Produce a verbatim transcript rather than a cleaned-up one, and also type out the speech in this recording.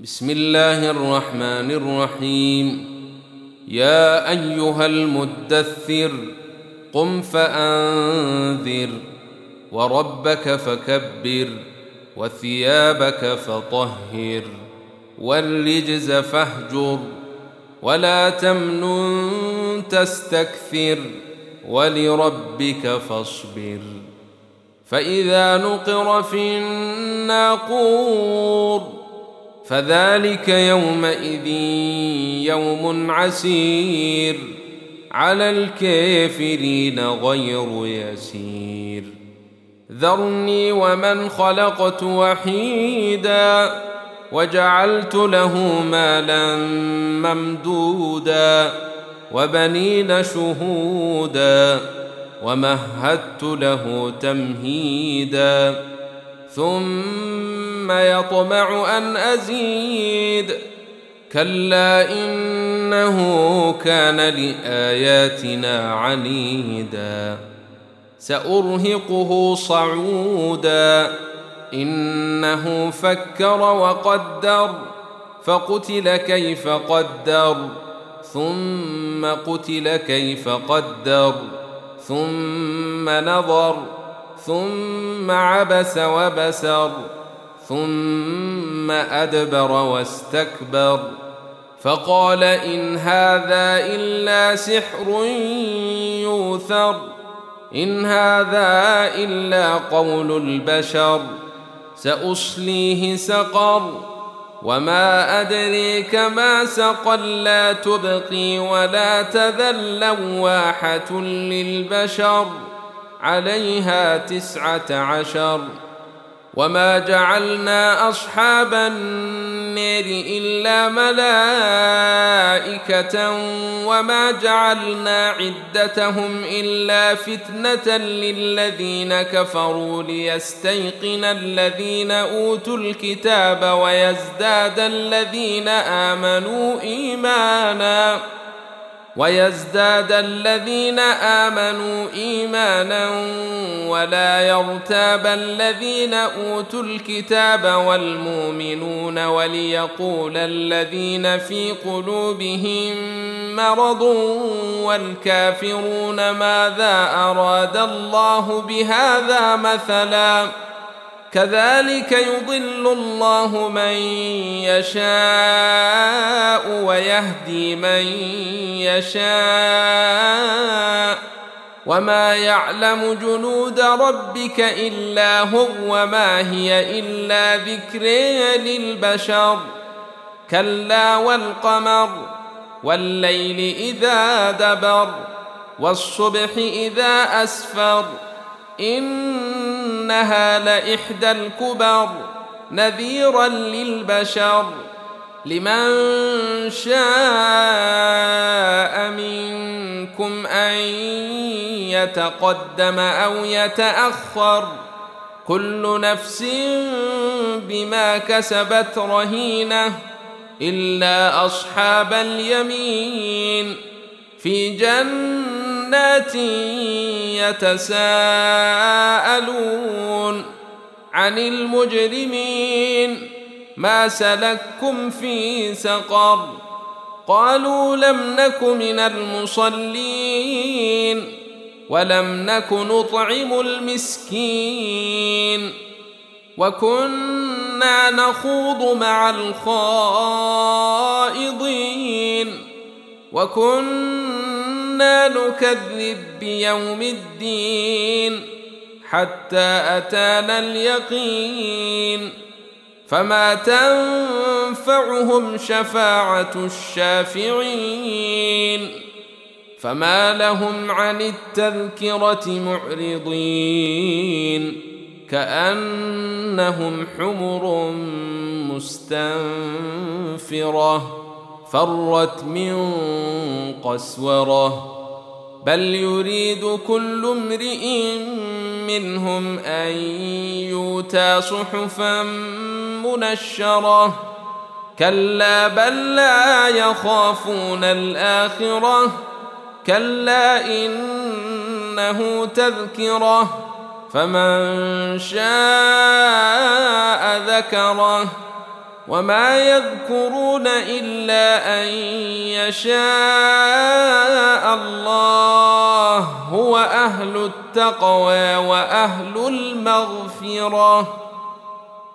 بسم الله الرحمن الرحيم. يا أيها المدثر قم فأنذر وربك فكبر وثيابك فطهر والرجز فاهجر ولا تمنن تستكثر ولربك فاصبر. فإذا نقر في الناقور فذلك يومئذ يوم عسير على الكافرين غير يسير. ذرني ومن خلقت وحيدا وجعلت له مالا ممدودا وبنين شهودا ومهدت له تمهيدا ثم يطمع أن أزيد كلا إنه كان لآياتنا عنيدا سأرهقه صعودا إنه فكر وقدر فقتل كيف قدر ثم قتل كيف قدر ثم نظر ثم عبس وبسر ثم أدبر واستكبر فقال إن هذا إلا سحر يؤثر إن هذا إلا قول البشر سأصليه سقر وما أدريك ما سقر لا تبقي ولا تذر لواحة للبشر عليها تسعة عشر. وما جعلنا أصحاب النار إلا ملائكة وما جعلنا عدتهم إلا فتنة للذين كفروا ليستيقن الذين أوتوا الكتاب ويزداد الذين آمنوا إيمانا ويزداد الذين آمنوا إيمانا ولا يرتاب الذين أوتوا الكتاب والمؤمنون وليقول الذين في قلوبهم مرض والكافرون ماذا أراد الله بهذا مثلا كذلك يضل الله من يشاء ويهدي من يشاء وما يعلم جنود ربك إلا هو وما هي إلا ذكر للبشر. كلا والقمر والليل إذا دبر والصبح إذا أسفر إنها لإحدى الكبر نذيرا للبشر لمن شاء منكم أن يتقدم أو يتأخر كل نفس بما كسبت رهينة إلا أصحاب اليمين في جنات يتساءلون عن المجرمين ما سلككم في سقر قالوا لم نك من المصلين ولم نك نطعم المسكين وكنا نخوض مع الخائضين وكنا نكذب بيوم الدين حتى أتانا اليقين فما تنفعهم شفاعة الشافعين فما لهم عن التذكرة معرضين كأنهم حمر مستنفرة فرت من قسورة بل يريد كل امرئ منهم أن يؤتى صحفا منشرة كلا بل لا يخافون الآخرة كلا إنه تذكرة فمن شاء ذكره وما يذكرون إلا أن يشاء الله هو أهل التقوى وأهل المغفرة.